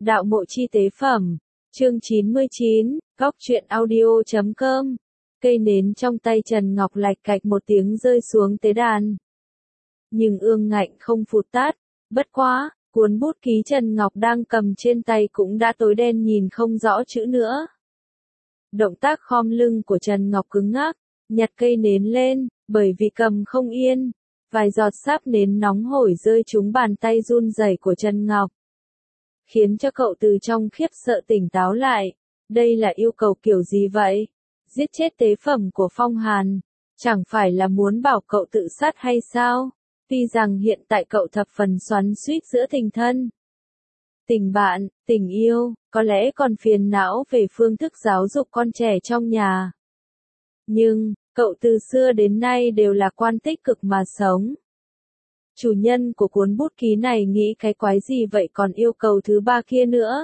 Đạo mộ chi tế phẩm. Chương 99, góc truyện audio.com. Cây nến trong tay Trần Ngọc lạch cạch một tiếng rơi xuống tế đàn. Nhưng ương ngạnh không phụt tắt, bất quá, cuốn bút ký Trần Ngọc đang cầm trên tay cũng đã tối đen nhìn không rõ chữ nữa. Động tác khom lưng của Trần Ngọc cứng ngắc, nhặt cây nến lên, bởi vì cầm không yên, vài giọt sáp nến nóng hổi rơi trúng bàn tay run rẩy của Trần Ngọc. Khiến cho cậu từ trong khiếp sợ tỉnh táo lại, đây là yêu cầu kiểu gì vậy? Giết chết tế phẩm của Phong Hàn, chẳng phải là muốn bảo cậu tự sát hay sao? Tuy rằng hiện tại cậu thập phần xoắn xuýt giữa tình thân, tình bạn, tình yêu, có lẽ còn phiền não về phương thức giáo dục con trẻ trong nhà. Nhưng, cậu từ xưa đến nay đều là quan tích cực mà sống. Chủ nhân của cuốn bút ký này nghĩ cái quái gì vậy còn yêu cầu thứ ba kia nữa?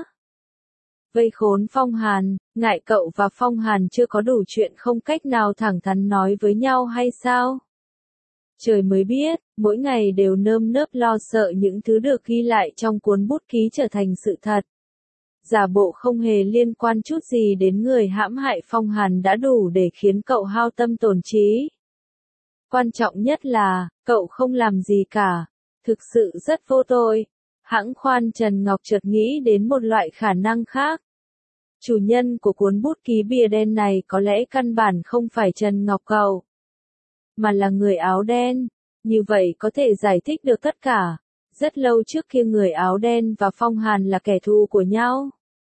Vây khốn Phong Hàn, ngại cậu và Phong Hàn chưa có đủ chuyện không cách nào thẳng thắn nói với nhau hay sao? Trời mới biết, mỗi ngày đều nơm nớp lo sợ những thứ được ghi lại trong cuốn bút ký trở thành sự thật. Giả bộ không hề liên quan chút gì đến người hãm hại Phong Hàn đã đủ để khiến cậu hao tâm tổn trí. Quan trọng nhất là, cậu không làm gì cả, thực sự rất vô tội. Hãng khoan Trần Ngọc chợt nghĩ đến một loại khả năng khác. Chủ nhân của cuốn bút ký bìa đen này có lẽ căn bản không phải Trần Ngọc cậu, mà là người áo đen. Như vậy có thể giải thích được tất cả. Rất lâu trước kia người áo đen và Phong Hàn là kẻ thù của nhau.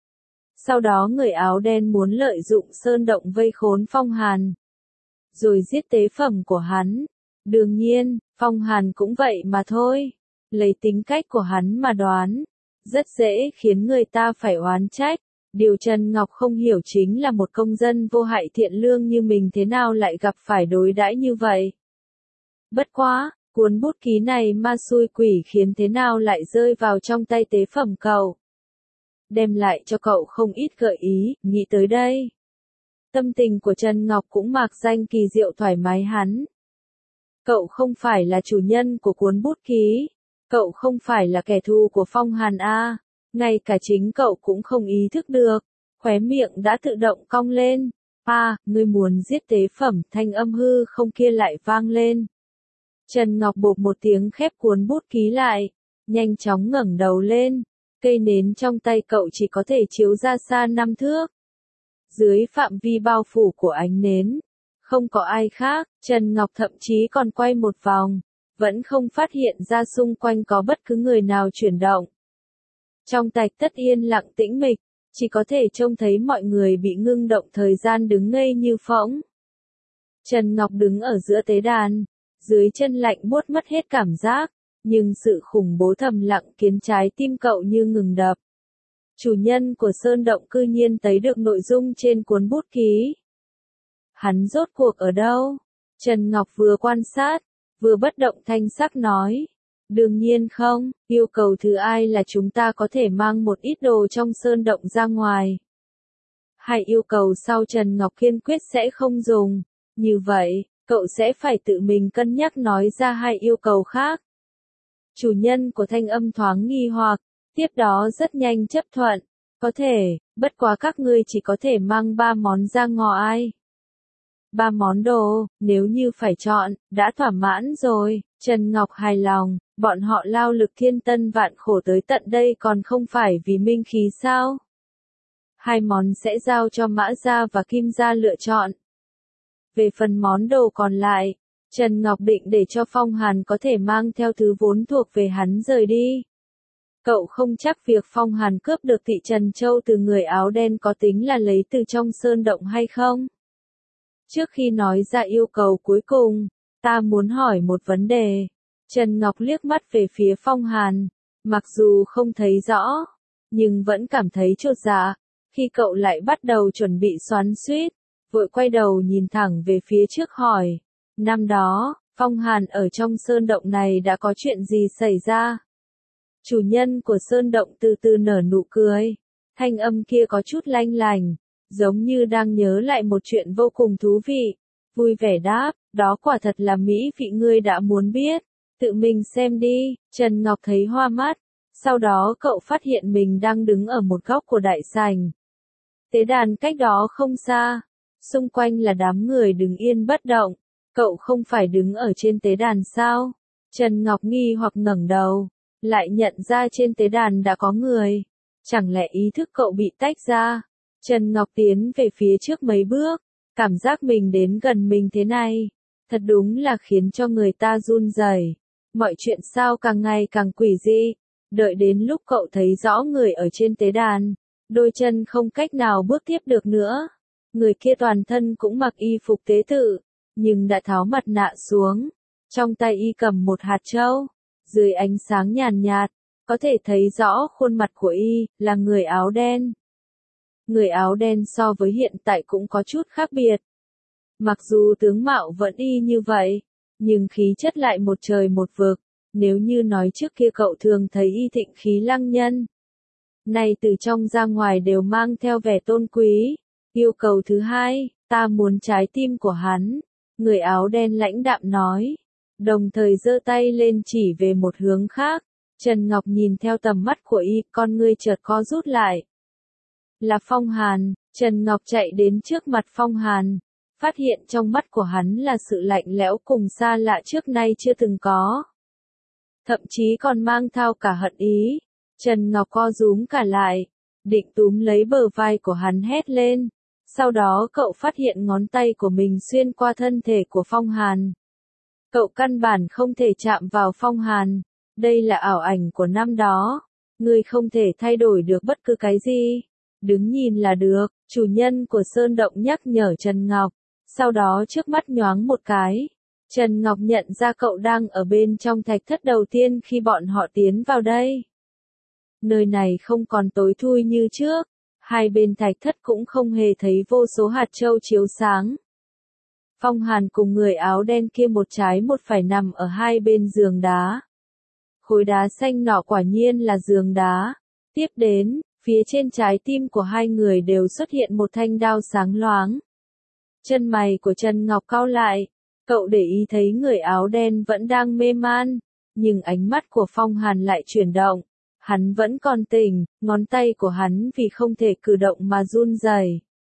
Sau đó người áo đen muốn lợi dụng sơn động vây khốn Phong Hàn, rồi giết tế phẩm của hắn. Đương nhiên, Phong Hàn cũng vậy mà thôi. Lấy tính cách của hắn mà đoán, rất dễ khiến người ta phải oán trách. Điều Trần Ngọc không hiểu chính là một công dân vô hại thiện lương như mình thế nào lại gặp phải đối đãi như vậy. Bất quá, cuốn bút ký này ma xui quỷ khiến thế nào lại rơi vào trong tay tế phẩm cậu. Đem lại cho cậu không ít gợi ý, nghĩ tới đây. Tâm tình của Trần Ngọc cũng mạc danh kỳ diệu thoải mái hắn. Cậu không phải là chủ nhân của cuốn bút ký. Cậu không phải là kẻ thù của Phong Hàn a. Ngay cả chính cậu cũng không ý thức được. Khóe miệng đã tự động cong lên. Ngươi muốn giết tế phẩm, thanh âm hư không kia lại vang lên. Trần Ngọc bộp một tiếng khép cuốn bút ký lại. Nhanh chóng ngẩng đầu lên. Cây nến trong tay cậu chỉ có thể chiếu ra xa 5 thước. Dưới phạm vi bao phủ của ánh nến, không có ai khác, Trần Ngọc thậm chí còn quay một vòng, vẫn không phát hiện ra xung quanh có bất cứ người nào chuyển động. Trong tạch tất yên lặng tĩnh mịch, chỉ có thể trông thấy mọi người bị ngưng động thời gian đứng ngây như phỗng. Trần Ngọc đứng ở giữa tế đàn, dưới chân lạnh buốt mất hết cảm giác, nhưng sự khủng bố thầm lặng khiến trái tim cậu như ngừng đập. Chủ nhân của sơn động cư nhiên thấy được nội dung trên cuốn bút ký. Hắn rốt cuộc ở đâu? Trần Ngọc vừa quan sát, vừa bất động thanh sắc nói. Đương nhiên không, yêu cầu thứ ai là chúng ta có thể mang một ít đồ trong sơn động ra ngoài. Hay yêu cầu sau Trần Ngọc kiên quyết sẽ không dùng. Như vậy, cậu sẽ phải tự mình cân nhắc nói ra hai yêu cầu khác. Chủ nhân của thanh âm thoáng nghi hoặc, tiếp đó rất nhanh chấp thuận. Có thể, bất quá các ngươi chỉ có thể mang 3 món ra ngoài. 3 món đồ, nếu như phải chọn, đã thỏa mãn rồi. Trần Ngọc hài lòng, bọn họ lao lực thiên tân vạn khổ tới tận đây còn không phải vì minh khí sao? 2 món sẽ giao cho Mã Gia và Kim Gia lựa chọn. Về phần món đồ còn lại, Trần Ngọc định để cho Phong Hàn có thể mang theo thứ vốn thuộc về hắn rời đi. Cậu không chắc việc Phong Hàn cướp được thị Trần Châu từ người áo đen có tính là lấy từ trong sơn động hay không? Trước khi nói ra yêu cầu cuối cùng, ta muốn hỏi một vấn đề. Trần Ngọc liếc mắt về phía Phong Hàn, mặc dù không thấy rõ, nhưng vẫn cảm thấy chột dạ, khi cậu lại bắt đầu chuẩn bị xoắn xuýt, vội quay đầu nhìn thẳng về phía trước hỏi. Năm đó, Phong Hàn ở trong sơn động này đã có chuyện gì xảy ra? Chủ nhân của sơn động từ từ nở nụ cười. Thanh âm kia có chút lanh lành, giống như đang nhớ lại một chuyện vô cùng thú vị. Vui vẻ đáp, đó quả thật là mỹ vị ngươi đã muốn biết. Tự mình xem đi. Trần Ngọc thấy hoa mắt, Sau đó cậu phát hiện mình đang đứng ở một góc của đại sảnh. Tế đàn cách đó không xa, xung quanh là đám người đứng yên bất động. Cậu không phải đứng ở trên tế đàn sao? Trần Ngọc nghi hoặc ngẩng đầu, lại nhận ra trên tế đàn đã có người. Chẳng lẽ ý thức cậu bị tách ra? Trần Ngọc tiến về phía trước mấy bước, cảm giác mình đến gần mình thế này, thật đúng là khiến cho người ta run rẩy. Mọi chuyện sao càng ngày càng quỷ dị. Đợi đến lúc cậu thấy rõ người ở trên tế đàn, đôi chân không cách nào bước tiếp được nữa. Người kia toàn thân cũng mặc y phục tế tự, nhưng đã tháo mặt nạ xuống. Trong tay y cầm một hạt châu, dưới ánh sáng nhàn nhạt, có thể thấy rõ khuôn mặt của y, là người áo đen. Người áo đen so với hiện tại cũng có chút khác biệt. Mặc dù tướng mạo vẫn y như vậy, nhưng khí chất lại một trời một vực. Nếu như nói trước kia cậu thường thấy y thịnh khí lăng nhân, nay từ trong ra ngoài đều mang theo vẻ tôn quý. Yêu cầu thứ hai, ta muốn trái tim của hắn. Người áo đen lãnh đạm nói, đồng thời giơ tay lên chỉ về một hướng khác. Trần Ngọc nhìn theo tầm mắt của y, con ngươi chợt co rút lại. Là Phong Hàn. Trần Ngọc chạy đến trước mặt Phong Hàn, phát hiện trong mắt của hắn là sự lạnh lẽo cùng xa lạ trước nay chưa từng có. Thậm chí còn mang theo cả hận ý. Trần Ngọc co rúm cả lại, định túm lấy bờ vai của hắn hét lên. Sau đó cậu phát hiện ngón tay của mình xuyên qua thân thể của Phong Hàn. Cậu căn bản không thể chạm vào Phong Hàn. Đây là ảo ảnh của năm đó. Ngươi không thể thay đổi được bất cứ cái gì. Đứng nhìn là được, chủ nhân của Sơn Động nhắc nhở Trần Ngọc. Sau đó trước mắt nhoáng một cái. Trần Ngọc nhận ra cậu đang ở bên trong thạch thất đầu tiên khi bọn họ tiến vào đây. Nơi này không còn tối thui như trước. Hai bên thạch thất cũng không hề thấy vô số hạt châu chiếu sáng. Phong Hàn cùng người áo đen kia một trái một phải nằm ở hai bên giường đá. Khối đá xanh nọ quả nhiên là giường đá. Tiếp đến, phía trên trái tim của hai người đều xuất hiện một thanh đao sáng loáng. Chân mày của Trần Ngọc cau lại. Cậu để ý thấy người áo đen vẫn đang mê man, nhưng ánh mắt của Phong Hàn lại chuyển động. Hắn vẫn còn tỉnh, ngón tay của hắn vì không thể cử động mà run rẩy.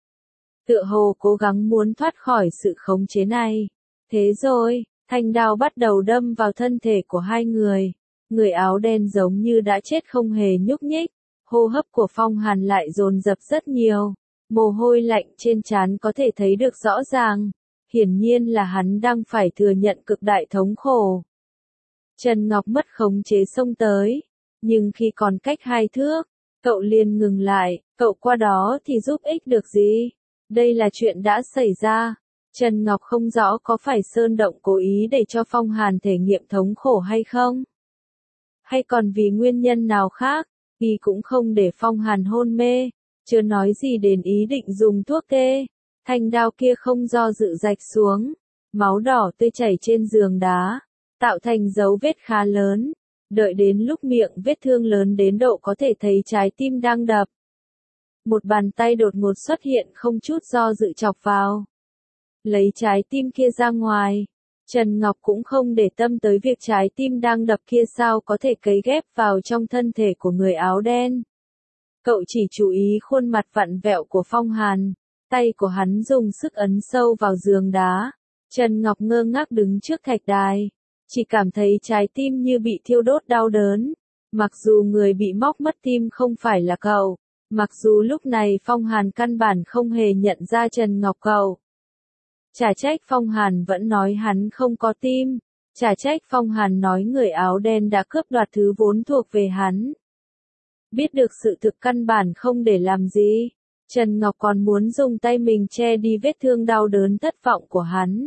Tựa hồ cố gắng muốn thoát khỏi sự khống chế này. Thế rồi, thanh đao bắt đầu đâm vào thân thể của hai người. Người áo đen giống như đã chết không hề nhúc nhích. Hô hấp của Phong Hàn lại dồn dập rất nhiều. Mồ hôi lạnh trên trán có thể thấy được rõ ràng. Hiển nhiên là hắn đang phải thừa nhận cực đại thống khổ. Trần Ngọc mất khống chế xông tới. Nhưng khi còn cách 2 thước, cậu liền ngừng lại. Cậu qua đó thì giúp ích được gì? Đây là chuyện đã xảy ra. Trần Ngọc không rõ có phải Sơn Động cố ý để cho Phong Hàn thể nghiệm thống khổ hay không? Hay còn vì nguyên nhân nào khác? Y cũng không để Phong Hàn hôn mê. Chưa nói gì đến ý định dùng thuốc tê. Thanh đao kia không do dự rạch xuống. Máu đỏ tươi chảy trên giường đá, tạo thành dấu vết khá lớn. Đợi đến lúc miệng vết thương lớn đến độ có thể thấy trái tim đang đập. Một bàn tay đột ngột xuất hiện không chút do dự chọc vào. Lấy trái tim kia ra ngoài. Trần Ngọc cũng không để tâm tới việc trái tim đang đập kia sao có thể cấy ghép vào trong thân thể của người áo đen. Cậu chỉ chú ý khuôn mặt vặn vẹo của Phong Hàn. Tay của hắn dùng sức ấn sâu vào giường đá. Trần Ngọc ngơ ngác đứng trước thạch đài. Chỉ cảm thấy trái tim như bị thiêu đốt đau đớn. Mặc dù người bị móc mất tim không phải là cậu. Mặc dù lúc này Phong Hàn căn bản không hề nhận ra Trần Ngọc cậu. Chả trách Phong Hàn vẫn nói hắn không có tim. Chả trách Phong Hàn nói người áo đen đã cướp đoạt thứ vốn thuộc về hắn. Biết được sự thực căn bản không để làm gì. Trần Ngọc còn muốn dùng tay mình che đi vết thương đau đớn thất vọng của hắn.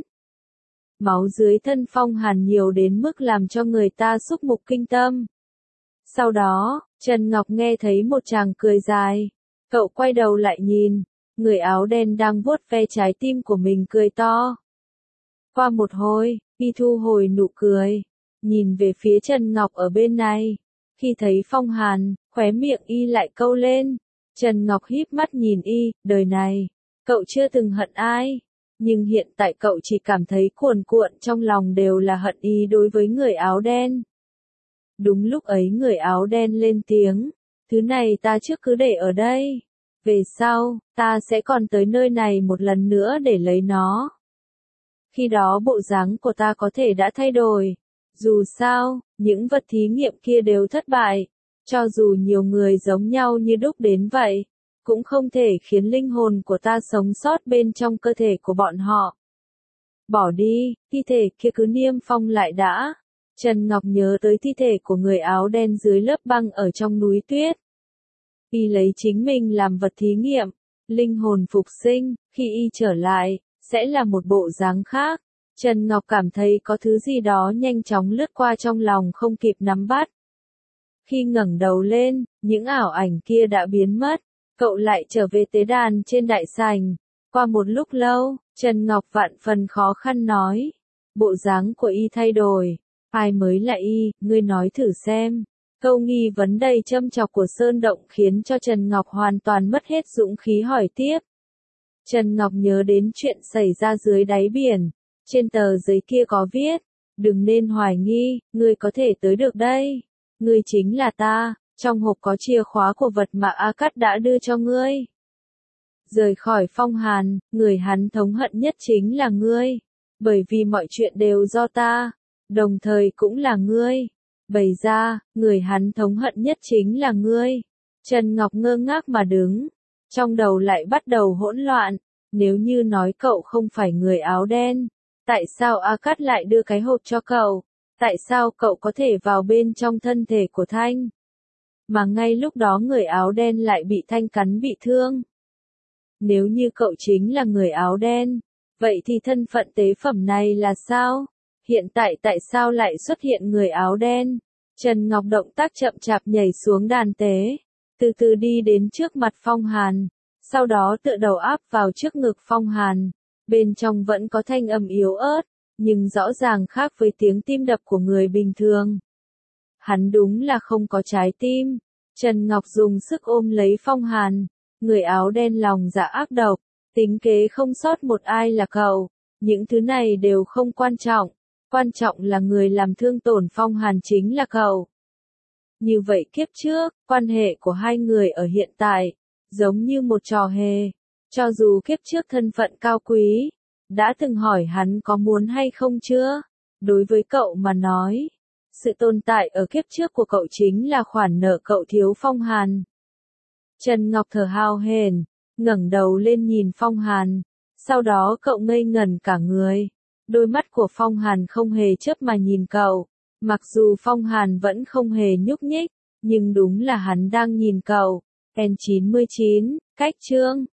Máu dưới thân Phong Hàn nhiều đến mức làm cho người ta xúc mục kinh tâm. Sau đó, Trần Ngọc nghe thấy một chàng cười dài. Cậu quay đầu lại nhìn, người áo đen đang vuốt ve trái tim của mình cười to. Qua một hồi, y thu hồi nụ cười, nhìn về phía Trần Ngọc ở bên này. Khi thấy Phong Hàn, khóe miệng y lại câu lên. Trần Ngọc híp mắt nhìn y, đời này, cậu chưa từng hận ai. Nhưng hiện tại cậu chỉ cảm thấy cuồn cuộn trong lòng đều là hận ý đối với người áo đen. Đúng lúc ấy người áo đen lên tiếng, thứ này ta trước cứ để ở đây. Về sau, ta sẽ còn tới nơi này một lần nữa để lấy nó. Khi đó bộ dáng của ta có thể đã thay đổi. Dù sao, những vật thí nghiệm kia đều thất bại. Cho dù nhiều người giống nhau như đúc đến vậy, cũng không thể khiến linh hồn của ta sống sót bên trong cơ thể của bọn họ. Bỏ đi, thi thể kia cứ niêm phong lại đã. Trần Ngọc nhớ tới thi thể của người áo đen dưới lớp băng ở trong núi tuyết. Y lấy chính mình làm vật thí nghiệm, linh hồn phục sinh, khi y trở lại, sẽ là một bộ dáng khác. Trần Ngọc cảm thấy có thứ gì đó nhanh chóng lướt qua trong lòng không kịp nắm bắt. Khi ngẩng đầu lên, những ảo ảnh kia đã biến mất, cậu lại trở về tế đàn trên đại sảnh. Qua một lúc lâu, Trần Ngọc vạn phần khó khăn nói, bộ dáng của y thay đổi, ai mới là y, ngươi nói thử xem. Câu nghi vấn đầy châm chọc của Sơn Động khiến cho Trần Ngọc hoàn toàn mất hết dũng khí hỏi tiếp. Trần Ngọc nhớ đến chuyện xảy ra dưới đáy biển, trên tờ giấy kia có viết, đừng nên hoài nghi, ngươi có thể tới được đây. Ngươi chính là ta, trong hộp có chìa khóa của vật mà A Cát đã đưa cho ngươi. Rời khỏi Phong Hàn, người hắn thống hận nhất chính là ngươi, bởi vì mọi chuyện đều do ta, đồng thời cũng là ngươi. Bày ra, người hắn thống hận nhất chính là ngươi. Trần Ngọc ngơ ngác mà đứng, trong đầu lại bắt đầu hỗn loạn, nếu như nói cậu không phải người áo đen, tại sao A Cát lại đưa cái hộp cho cậu? Tại sao cậu có thể vào bên trong thân thể của Thanh? Mà ngay lúc đó người áo đen lại bị Thanh cắn bị thương. Nếu như cậu chính là người áo đen, vậy thì thân phận tế phẩm này là sao? Hiện tại sao lại xuất hiện người áo đen? Trần Ngọc động tác chậm chạp nhảy xuống đàn tế, từ từ đi đến trước mặt Phong Hàn, sau đó tựa đầu áp vào trước ngực Phong Hàn. Bên trong vẫn có thanh âm yếu ớt, nhưng rõ ràng khác với tiếng tim đập của người bình thường. Hắn đúng là không có trái tim. Trần Ngọc dùng sức ôm lấy Phong Hàn, người áo đen lòng dạ ác độc, tính kế không sót một ai là cậu. Những thứ này đều không quan trọng, quan trọng là người làm thương tổn Phong Hàn chính là cậu. Như vậy kiếp trước, quan hệ của hai người ở hiện tại, giống như một trò hề. Cho dù kiếp trước thân phận cao quý, đã từng hỏi hắn có muốn hay không chưa? Đối với cậu mà nói, sự tồn tại ở kiếp trước của cậu chính là khoản nợ cậu thiếu Phong Hàn. Trần Ngọc thở hào hển, ngẩng đầu lên nhìn Phong Hàn, sau đó cậu ngây ngẩn cả người. Đôi mắt của Phong Hàn không hề chớp mà nhìn cậu, mặc dù Phong Hàn vẫn không hề nhúc nhích, nhưng đúng là hắn đang nhìn cậu. N99, cách chương